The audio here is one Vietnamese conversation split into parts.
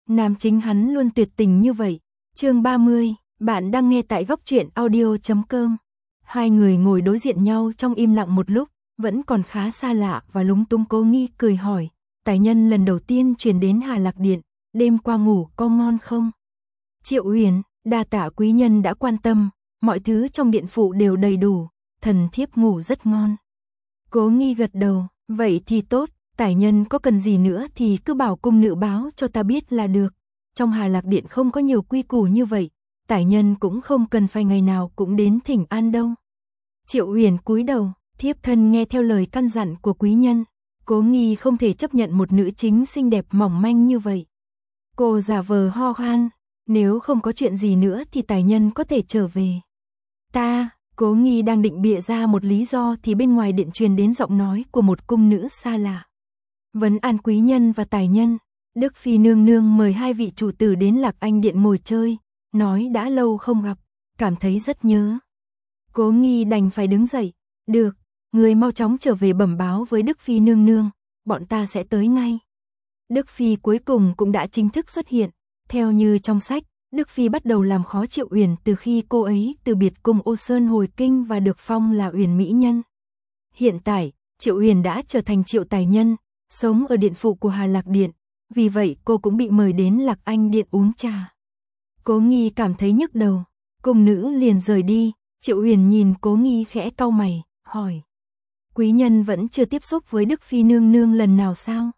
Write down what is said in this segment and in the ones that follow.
Nam chính hắn luôn tuyệt tình như vậy. Chương 30, bạn đang nghe tại góc truyện audio.com. Hai người ngồi đối diện nhau trong im lặng một lúc, vẫn còn khá xa lạ và lúng túng. Cố Nghi cười hỏi, Tài Nhân lần đầu tiên chuyển đến Hà Lạc Điện, đêm qua ngủ có ngon không? Triệu Uyển, đa tạ quý nhân đã quan tâm, mọi thứ trong điện phụ đều đầy đủ, thần thiếp ngủ rất ngon. Cố Nghi gật đầu, vậy thì tốt, Tài Nhân có cần gì nữa thì cứ bảo cung nữ báo cho ta biết là được. Trong Hà Lạc Điện không có nhiều quy củ như vậy, Tài Nhân cũng không cần phải ngày nào cũng đến thỉnh an đâu. Triệu Uyển cúi đầu, thiếp thân nghe theo lời căn dặn của quý nhân. Cố Nghi không thể chấp nhận một nữ chính xinh đẹp mỏng manh như vậy. Cô giả vờ ho khan, nếu không có chuyện gì nữa thì Tài Nhân có thể trở về. Cố Nghi đang định bịa ra một lý do thì bên ngoài điện truyền đến giọng nói của một cung nữ xa lạ. Vấn an quý nhân và Tài Nhân, Đức Phi nương nương mời hai vị chủ tử đến Lạc Anh Điện ngồi chơi, nói đã lâu không gặp, cảm thấy rất nhớ. Cố Nghi đành phải đứng dậy, được, người mau chóng trở về bẩm báo với Đức Phi nương nương, bọn ta sẽ tới ngay. Đức Phi cuối cùng cũng đã chính thức xuất hiện, theo như trong sách, Đức Phi bắt đầu làm khó Triệu Uyển từ khi cô ấy từ biệt cung Ô Sơn hồi kinh và được phong là Uyển mỹ nhân. Hiện tại, Triệu Uyển đã trở thành Triệu Tài Nhân, sống ở điện phụ của Hà Lạc Điện, vì vậy cô cũng bị mời đến Lạc Anh Điện uống trà. Cố Nghi cảm thấy nhức đầu, cung nữ liền rời đi, Triệu Uyển nhìn Cố Nghi khẽ cau mày, hỏi. Quý nhân vẫn chưa tiếp xúc với Đức Phi nương nương lần nào sao?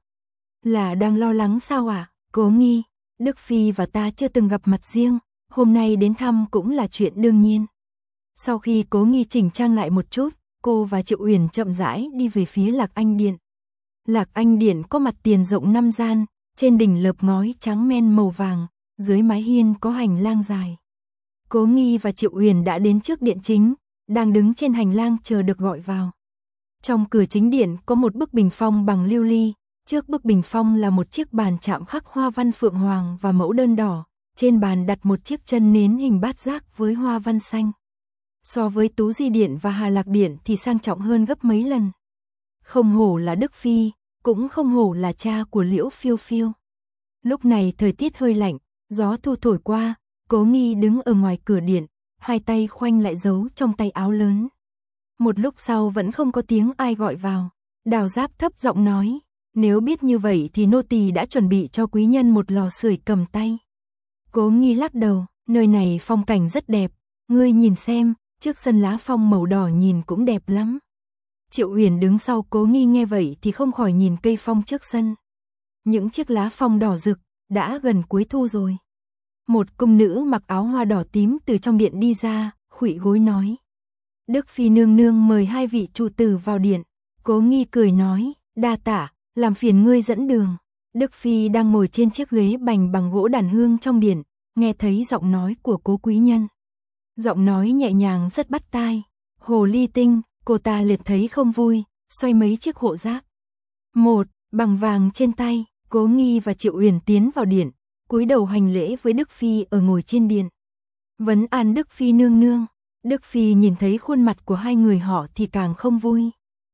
Là đang lo lắng sao ạ? Cố Nghi, Đức Phi và ta chưa từng gặp mặt riêng, hôm nay đến thăm cũng là chuyện đương nhiên. Sau khi Cố Nghi chỉnh trang lại một chút, cô và Triệu Uyển chậm rãi đi về phía Lạc Anh Điện. Lạc Anh Điện có mặt tiền rộng 5 gian, trên đỉnh lợp ngói trắng men màu vàng, dưới mái hiên có hành lang dài. Cố Nghi và Triệu Uyển đã đến trước điện chính, đang đứng trên hành lang chờ được gọi vào. Trong cửa chính điện có một bức bình phong bằng lưu ly, trước bức bình phong là một chiếc bàn chạm khắc hoa văn phượng hoàng và mẫu đơn đỏ, trên bàn đặt một chiếc chân nến hình bát giác với hoa văn xanh. So với Tú Di Điện và Hà Lạc Điện thì sang trọng hơn gấp mấy lần. Không hổ là Đức Phi, cũng không hổ là cha của Liễu Phiêu Phiêu. Lúc này thời tiết hơi lạnh, gió thu thổi qua, Cố Nghi đứng ở ngoài cửa điện, hai tay khoanh lại giấu trong tay áo lớn. Một lúc sau vẫn không có tiếng ai gọi vào, Đào Giáp thấp giọng nói, nếu biết như vậy thì nô tỳ đã chuẩn bị cho quý nhân một lò sưởi cầm tay. Cố Nghi lắc đầu, nơi này phong cảnh rất đẹp, ngươi nhìn xem, trước sân lá phong màu đỏ nhìn cũng đẹp lắm. Triệu Uyển đứng sau Cố Nghi nghe vậy thì không khỏi nhìn cây phong trước sân. Những chiếc lá phong đỏ rực, đã gần cuối thu rồi. Một cung nữ mặc áo hoa đỏ tím từ trong điện đi ra, khuỵu gối nói. Đức Phi nương nương mời hai vị chủ tử vào điện. Cố Nghi cười nói, đa tạ, làm phiền ngươi dẫn đường. Đức Phi đang ngồi trên chiếc ghế bành bằng gỗ đàn hương trong điện, nghe thấy giọng nói của Cố quý nhân. Giọng nói nhẹ nhàng rất bắt tai. Hồ ly tinh, cô ta liệt thấy không vui, xoay mấy chiếc hộ giáp. Một, bằng vàng trên tay, Cố Nghi và Triệu Uyển tiến vào điện, cúi đầu hành lễ với Đức Phi ở ngồi trên điện. Vấn an Đức Phi nương nương. Đức Phi nhìn thấy khuôn mặt của hai người họ thì càng không vui.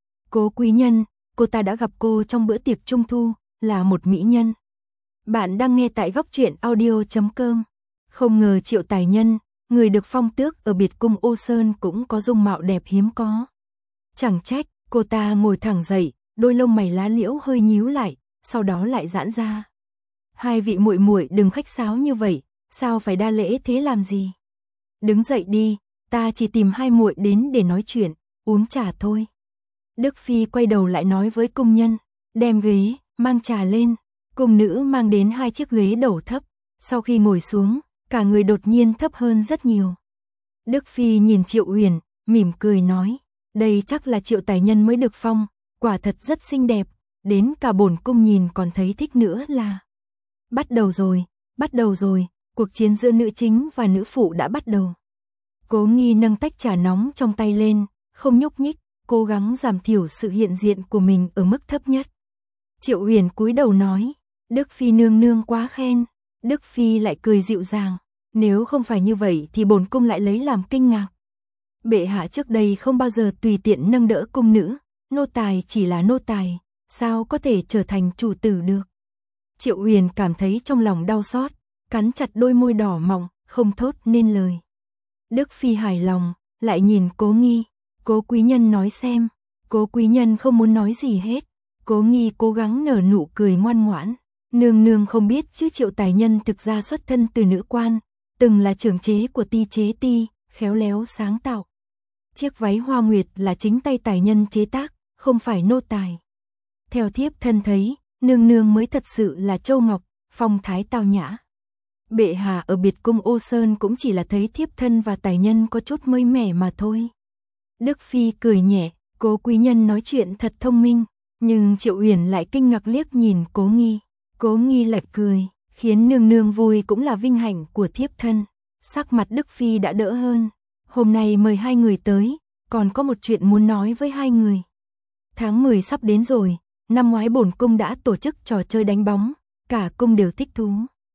Cố quý nhân, cô ta đã gặp cô trong bữa tiệc trung thu, là một mỹ nhân. Bạn đang nghe tại góc truyện audio.com. Không ngờ Triệu Tài Nhân, người được phong tước ở biệt cung Ô Sơn cũng có dung mạo đẹp hiếm có. Chẳng trách, cô ta ngồi thẳng dậy, đôi lông mày lá liễu hơi nhíu lại, sau đó lại giãn ra. Hai vị muội muội đừng khách sáo như vậy, sao phải đa lễ thế làm gì? Đứng dậy đi, ta chỉ tìm hai muội đến để nói chuyện, uống trà thôi. Đức Phi quay đầu lại nói với cung nhân, đem ghế, mang trà lên. Cung nữ mang đến hai chiếc ghế đầu thấp, sau khi ngồi xuống, cả người đột nhiên thấp hơn rất nhiều. Đức Phi nhìn Triệu Uyển, mỉm cười nói, đây chắc là Triệu Tài Nhân mới được phong, quả thật rất xinh đẹp, đến cả bổn cung nhìn còn thấy thích nữa là. Bắt đầu rồi, cuộc chiến giữa nữ chính và nữ phụ đã bắt đầu. Cố Nghi nâng tách trà nóng trong tay lên, không nhúc nhích, cố gắng giảm thiểu sự hiện diện của mình ở mức thấp nhất. Triệu Uyển cúi đầu nói, Đức Phi nương nương quá khen. Đức Phi lại cười dịu dàng, nếu không phải như vậy thì bổn cung lại lấy làm kinh ngạc. Bệ hạ trước đây không bao giờ tùy tiện nâng đỡ cung nữ, nô tài chỉ là nô tài, sao có thể trở thành chủ tử được. Triệu Uyển cảm thấy trong lòng đau xót, cắn chặt đôi môi đỏ mọng, không thốt nên lời. Đức Phi hài lòng, lại nhìn Cố Nghi. Cố quý nhân nói xem. Cố quý nhân không muốn nói gì hết. Cố Nghi cố gắng nở nụ cười ngoan ngoãn. Nương nương không biết chứ Triệu tài nhân thực ra xuất thân từ nữ quan, từng là trưởng chế của Ti chế ti, khéo léo sáng tạo. Chiếc váy hoa nguyệt là chính tay tài nhân chế tác, không phải nô tài. Theo thiếp thân thấy, nương nương mới thật sự là châu ngọc, phong thái tao nhã. Bệ hạ ở biệt cung Ô Sơn cũng chỉ là thấy thiếp thân và tài nhân có chút mới mẻ mà thôi. Đức Phi cười nhẹ, Cố quý nhân nói chuyện thật thông minh, nhưng Triệu Uyển lại kinh ngạc liếc nhìn Cố Nghi. Cố Nghi lại cười, khiến nương nương vui cũng là vinh hạnh của thiếp thân. Sắc mặt Đức Phi đã đỡ hơn. Hôm nay mời hai người tới, còn có một chuyện muốn nói với hai người. Tháng 10 sắp đến rồi, năm ngoái bổn cung đã tổ chức trò chơi đánh bóng, cả cung đều thích thú.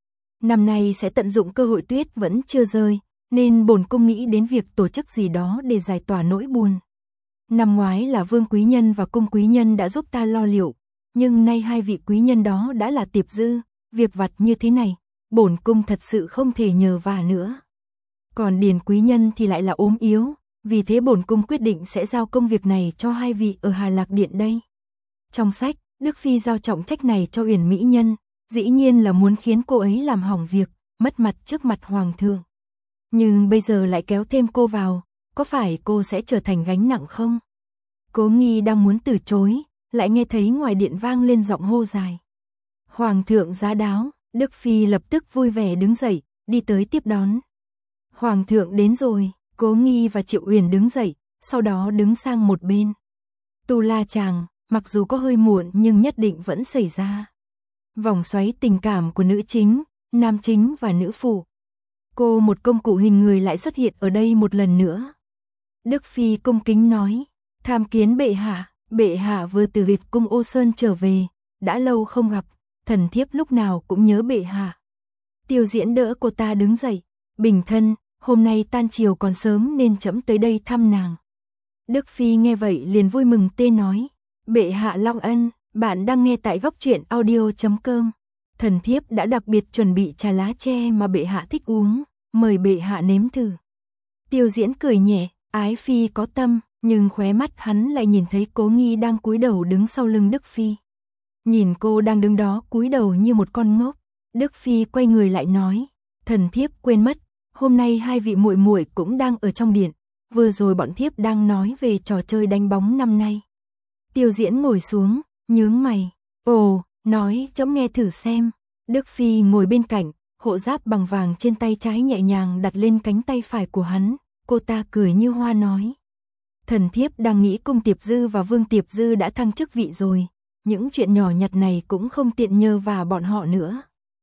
Năm nay sẽ tận dụng cơ hội tuyết vẫn chưa rơi, nên bổn cung nghĩ đến việc tổ chức gì đó để giải tỏa nỗi buồn. Năm ngoái là Vương quý nhân và Cung quý nhân đã giúp ta lo liệu, nhưng nay hai vị quý nhân đó đã là tiệp dư, việc vặt như thế này, bổn cung thật sự không thể nhờ vả nữa. Còn Điền quý nhân thì lại là ốm yếu, vì thế bổn cung quyết định sẽ giao công việc này cho hai vị ở Hà Lạc Điện đây. Trong sách, Đức Phi giao trọng trách này cho Uyển mỹ nhân, dĩ nhiên là muốn khiến cô ấy làm hỏng việc, mất mặt trước mặt hoàng thượng. Nhưng bây giờ lại kéo thêm cô vào, có phải cô sẽ trở thành gánh nặng không? Cố Nghi đang muốn từ chối, lại nghe thấy ngoài điện vang lên giọng hô dài. Hoàng thượng giá đáo, Đức Phi lập tức vui vẻ đứng dậy, đi tới tiếp đón. Hoàng thượng đến rồi, Cố Nghi và Triệu Uyển đứng dậy, sau đó đứng sang một bên. Tu La Chàng, mặc dù có hơi muộn nhưng nhất định vẫn xảy ra. Vòng xoáy tình cảm của nữ chính, nam chính và nữ phụ. Cô một công cụ hình người lại xuất hiện ở đây một lần nữa. Đức Phi cung kính nói, tham kiến bệ hạ vừa từ biệt cung Ô Sơn trở về, đã lâu không gặp, thần thiếp lúc nào cũng nhớ bệ hạ. Tiêu Diễn đỡ cô ta đứng dậy, bình thân, hôm nay tan chiều còn sớm nên trẫm tới đây thăm nàng. Đức Phi nghe vậy liền vui mừng tê nói, bệ hạ long ân, bạn đang nghe tại góc truyện audio.com. Thần thiếp đã đặc biệt chuẩn bị trà lá tre mà bệ hạ thích uống, mời bệ hạ nếm thử. Tiêu Diễn cười nhẹ, ái phi có tâm, nhưng khóe mắt hắn lại nhìn thấy Cố Nghi đang cúi đầu đứng sau lưng Đức Phi. Nhìn cô đang đứng đó cúi đầu như một con ngốc, Đức Phi quay người lại nói, thần thiếp quên mất, hôm nay hai vị muội muội cũng đang ở trong điện, vừa rồi bọn thiếp đang nói về trò chơi đánh bóng năm nay. Tiêu Diễn ngồi xuống, nhướng mày, ồ, nói trẫm nghe thử xem. Đức Phi ngồi bên cạnh, hộ giáp bằng vàng trên tay trái nhẹ nhàng đặt lên cánh tay phải của hắn, cô ta cười như hoa nói. Thần thiếp đang nghĩ Cung Tiệp Dư và Vương Tiệp Dư đã thăng chức vị rồi, những chuyện nhỏ nhặt này cũng không tiện nhờ vả bọn họ nữa.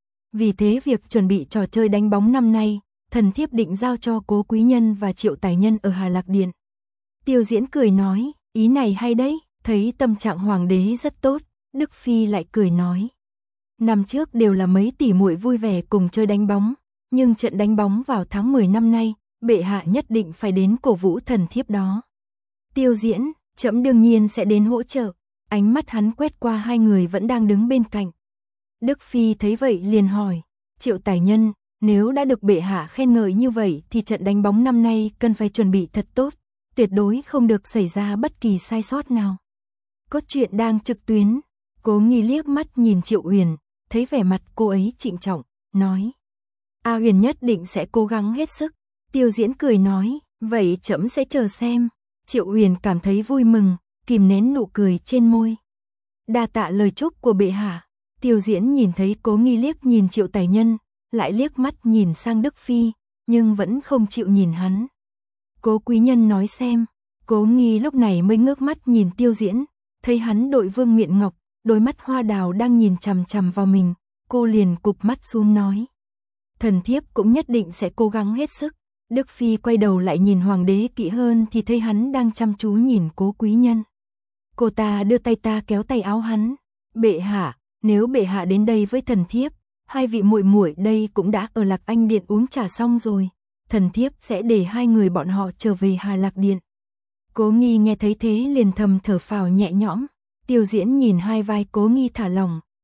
Vì thế việc chuẩn bị trò chơi đánh bóng năm nay, thần thiếp định giao cho Cố quý nhân và Triệu tài nhân ở Hà Lạc Điện. Tiêu Diễn cười nói, ý này hay đấy, thấy tâm trạng hoàng đế rất tốt, Đức Phi lại cười nói. Năm trước đều là mấy tỷ muội vui vẻ cùng chơi đánh bóng, nhưng trận đánh bóng vào tháng 10 năm nay, bệ hạ nhất định phải đến cổ vũ thần thiếp đó. Tiêu Diễn, trẫm đương nhiên sẽ đến hỗ trợ, ánh mắt hắn quét qua hai người vẫn đang đứng bên cạnh. Đức Phi thấy vậy liền hỏi, Triệu tài nhân, nếu đã được bệ hạ khen ngợi như vậy thì trận đánh bóng năm nay cần phải chuẩn bị thật tốt, tuyệt đối không được xảy ra bất kỳ sai sót nào. Có chuyện đang trực tuyến, Cố Nghi liếc mắt nhìn Triệu Uyển, thấy vẻ mặt cô ấy trịnh trọng, nói. A Uyển nhất định sẽ cố gắng hết sức. Tiêu Diễn cười nói, vậy trẫm sẽ chờ xem. Triệu Uyển cảm thấy vui mừng, kìm nén nụ cười trên môi. Đa tạ lời chúc của bệ hạ. Tiêu Diễn nhìn thấy Cố Nghi liếc nhìn Triệu tài nhân, lại liếc mắt nhìn sang Đức Phi, nhưng vẫn không chịu nhìn hắn. Cố quý nhân nói xem. Cố Nghi lúc này mới ngước mắt nhìn Tiêu Diễn, thấy hắn đội vương miện ngọc, đôi mắt hoa đào đang nhìn chằm chằm vào mình, cô liền cụp mắt xuống nói. Thần thiếp cũng nhất định sẽ cố gắng hết sức. Đức Phi quay đầu lại nhìn hoàng đế kỹ hơn thì thấy hắn đang chăm chú nhìn Cố quý nhân. Cô ta đưa tay kéo tay áo hắn. Bệ hạ, nếu bệ hạ đến đây với thần thiếp, hai vị muội muội đây cũng đã ở Lạc Anh Điện uống trà xong rồi, thần thiếp sẽ để hai người bọn họ trở về Hà Lạc Điện. Cố Nghi nghe thấy thế liền thầm thở phào nhẹ nhõm. Tiêu Diễn nhìn hai vai Cố Nghi thả lỏng,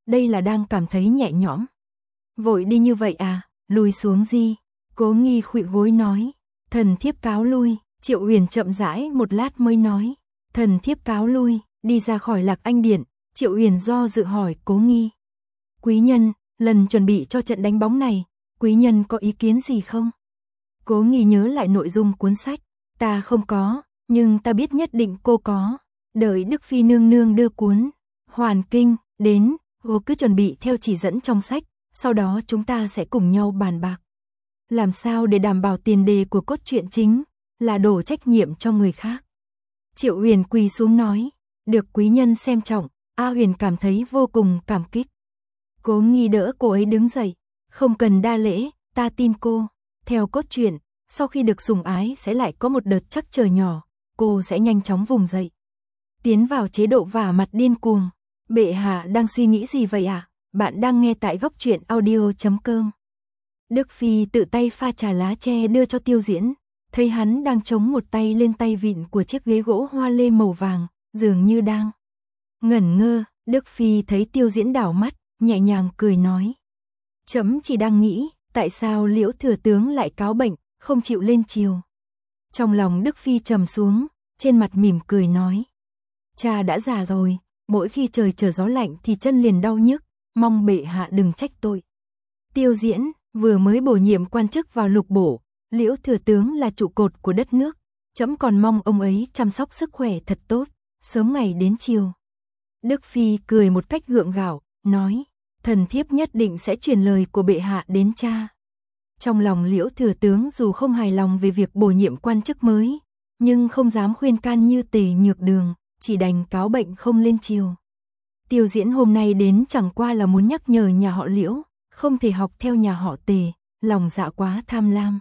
đây là đang cảm thấy nhẹ nhõm. Vội đi như vậy à, lùi xuống gì. Cố Nghi khuỵu gối nói. Thần thiếp cáo lui. Triệu Uyển chậm rãi một lát mới nói. Thần thiếp cáo lui, đi ra khỏi Lạc Anh Điện. Triệu Uyển do dự hỏi Cố Nghi. Quý nhân, lần chuẩn bị cho trận đánh bóng này, quý nhân có ý kiến gì không? Cố Nghi nhớ lại nội dung cuốn sách. Ta không có, nhưng ta biết nhất định cô có. Đợi Đức Phi nương nương đưa cuốn Hoàn Kinh đến, cô cứ chuẩn bị theo chỉ dẫn trong sách, sau đó chúng ta sẽ cùng nhau bàn bạc. Làm sao để đảm bảo tiền đề của cốt truyện chính là đổ trách nhiệm cho người khác. Triệu Uyển quỳ xuống nói, được quý nhân xem trọng, A Huyền cảm thấy vô cùng cảm kích. Cố Nghi đỡ cô ấy đứng dậy, không cần đa lễ, ta tin cô. Theo cốt truyện, sau khi được sủng ái sẽ lại có một đợt trắc trở nhỏ, cô sẽ nhanh chóng vùng dậy. Tiến vào chế độ vả mặt điên cuồng. Bệ hạ đang suy nghĩ gì vậy ạ? Bạn đang nghe tại góc truyện audio.com. Đức Phi tự tay pha trà lá tre đưa cho Tiêu Diễn, thấy hắn đang chống một tay lên tay vịn của chiếc ghế gỗ hoa lê màu vàng, dường như đang ngẩn ngơ. Đức Phi thấy Tiêu Diễn đảo mắt, nhẹ nhàng cười nói. Chấm chỉ đang nghĩ, tại sao Liễu thừa tướng lại cáo bệnh, không chịu lên triều. Trong lòng Đức Phi trầm xuống, trên mặt mỉm cười nói. Cha đã già rồi, mỗi khi trời trở gió lạnh thì chân liền đau nhức, mong bệ hạ đừng trách tội. Tiêu Diễn vừa mới bổ nhiệm quan chức vào lục bổ, Liễu thừa tướng là trụ cột của đất nước, chấm còn mong ông ấy chăm sóc sức khỏe thật tốt, sớm ngày đến chiều. Đức Phi cười một cách gượng gạo, nói, thần thiếp nhất định sẽ truyền lời của bệ hạ đến cha. Trong lòng Liễu thừa tướng dù không hài lòng về việc bổ nhiệm quan chức mới, nhưng không dám khuyên can như Tề Nhược Đường, chỉ đành cáo bệnh không lên triều. Tiêu Diễn hôm nay đến chẳng qua là muốn nhắc nhở nhà họ Liễu, không thể học theo nhà họ Tề, lòng dạ quá tham lam.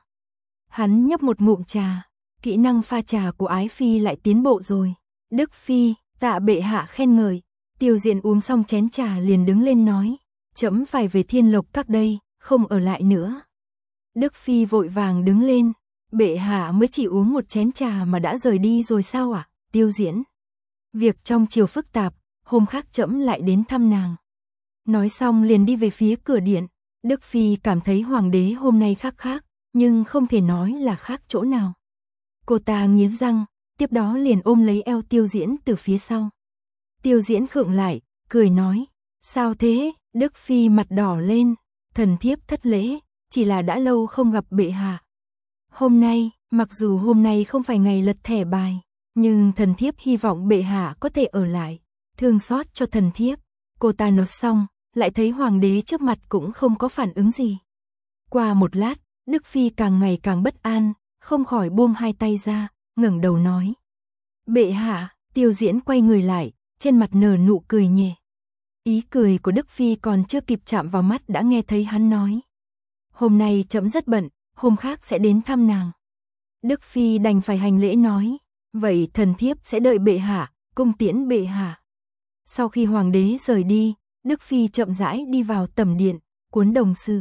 Hắn nhấp một ngụm trà, kỹ năng pha trà của Ái Phi lại tiến bộ rồi. Đức Phi, tạ bệ hạ khen ngợi. Tiêu Diễn uống xong chén trà liền đứng lên nói, chấm phải về Thiên Lộc Các đây, không ở lại nữa. Đức Phi vội vàng đứng lên, bệ hạ mới chỉ uống một chén trà mà đã rời đi rồi sao ạ? Tiêu Diễn, việc trong triều phức tạp, hôm khác trẫm lại đến thăm nàng. Nói xong liền đi về phía cửa điện. Đức Phi cảm thấy hoàng đế hôm nay khác, nhưng không thể nói là khác chỗ nào. Cô ta nghiến răng, tiếp đó liền ôm lấy eo Tiêu Diễn từ phía sau. Tiêu Diễn khựng lại, cười nói, sao thế? Đức Phi mặt đỏ lên, thần thiếp thất lễ, chỉ là đã lâu không gặp bệ hạ. Hôm nay, mặc dù hôm nay không phải ngày lật thẻ bài, nhưng thần thiếp hy vọng bệ hạ có thể ở lại, thương xót cho thần thiếp. Cô ta nói xong, lại thấy hoàng đế trước mặt cũng không có phản ứng gì. Qua một lát, Đức Phi càng ngày càng bất an, không khỏi buông hai tay ra, ngẩng đầu nói. Bệ hạ. Tiêu Diễn quay người lại, trên mặt nở nụ cười nhẹ. Ý cười của Đức Phi còn chưa kịp chạm vào mắt đã nghe thấy hắn nói. Hôm nay trẫm rất bận, hôm khác sẽ đến thăm nàng. Đức Phi đành phải hành lễ nói, vậy thần thiếp sẽ đợi bệ hạ, cung tiễn bệ hạ. Sau khi hoàng đế rời đi, Đức Phi chậm rãi đi vào tẩm điện, cuốn đồng sử.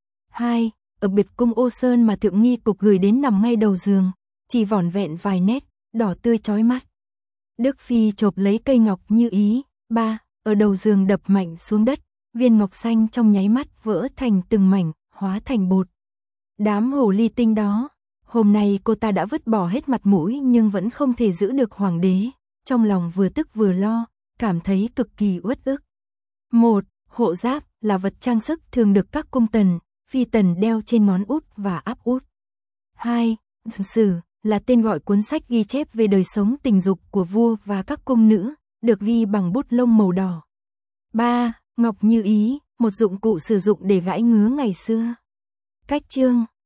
2. Ở biệt cung Ô Sơn mà Thượng Nghi Cục gửi đến nằm ngay đầu giường, chỉ vỏn vẹn vài nét, đỏ tươi chói mắt. Đức Phi chộp lấy cây ngọc như ý. 3. Ở đầu giường đập mạnh xuống đất, viên ngọc xanh trong nháy mắt vỡ thành từng mảnh, hóa thành bột. Đám hồ ly tinh đó, hôm nay cô ta đã vứt bỏ hết mặt mũi nhưng vẫn không thể giữ được hoàng đế, trong lòng vừa tức vừa lo, cảm thấy cực kỳ uất ức. 1. Hộ giáp là vật trang sức thường được các cung tần, phi tần đeo trên ngón út và áp út. 2. Sử là tên gọi cuốn sách ghi chép về đời sống tình dục của vua và các cung nữ, được ghi bằng bút lông màu đỏ. 3. Ngọc như ý, một dụng cụ sử dụng để gãi ngứa ngày xưa. Cách chương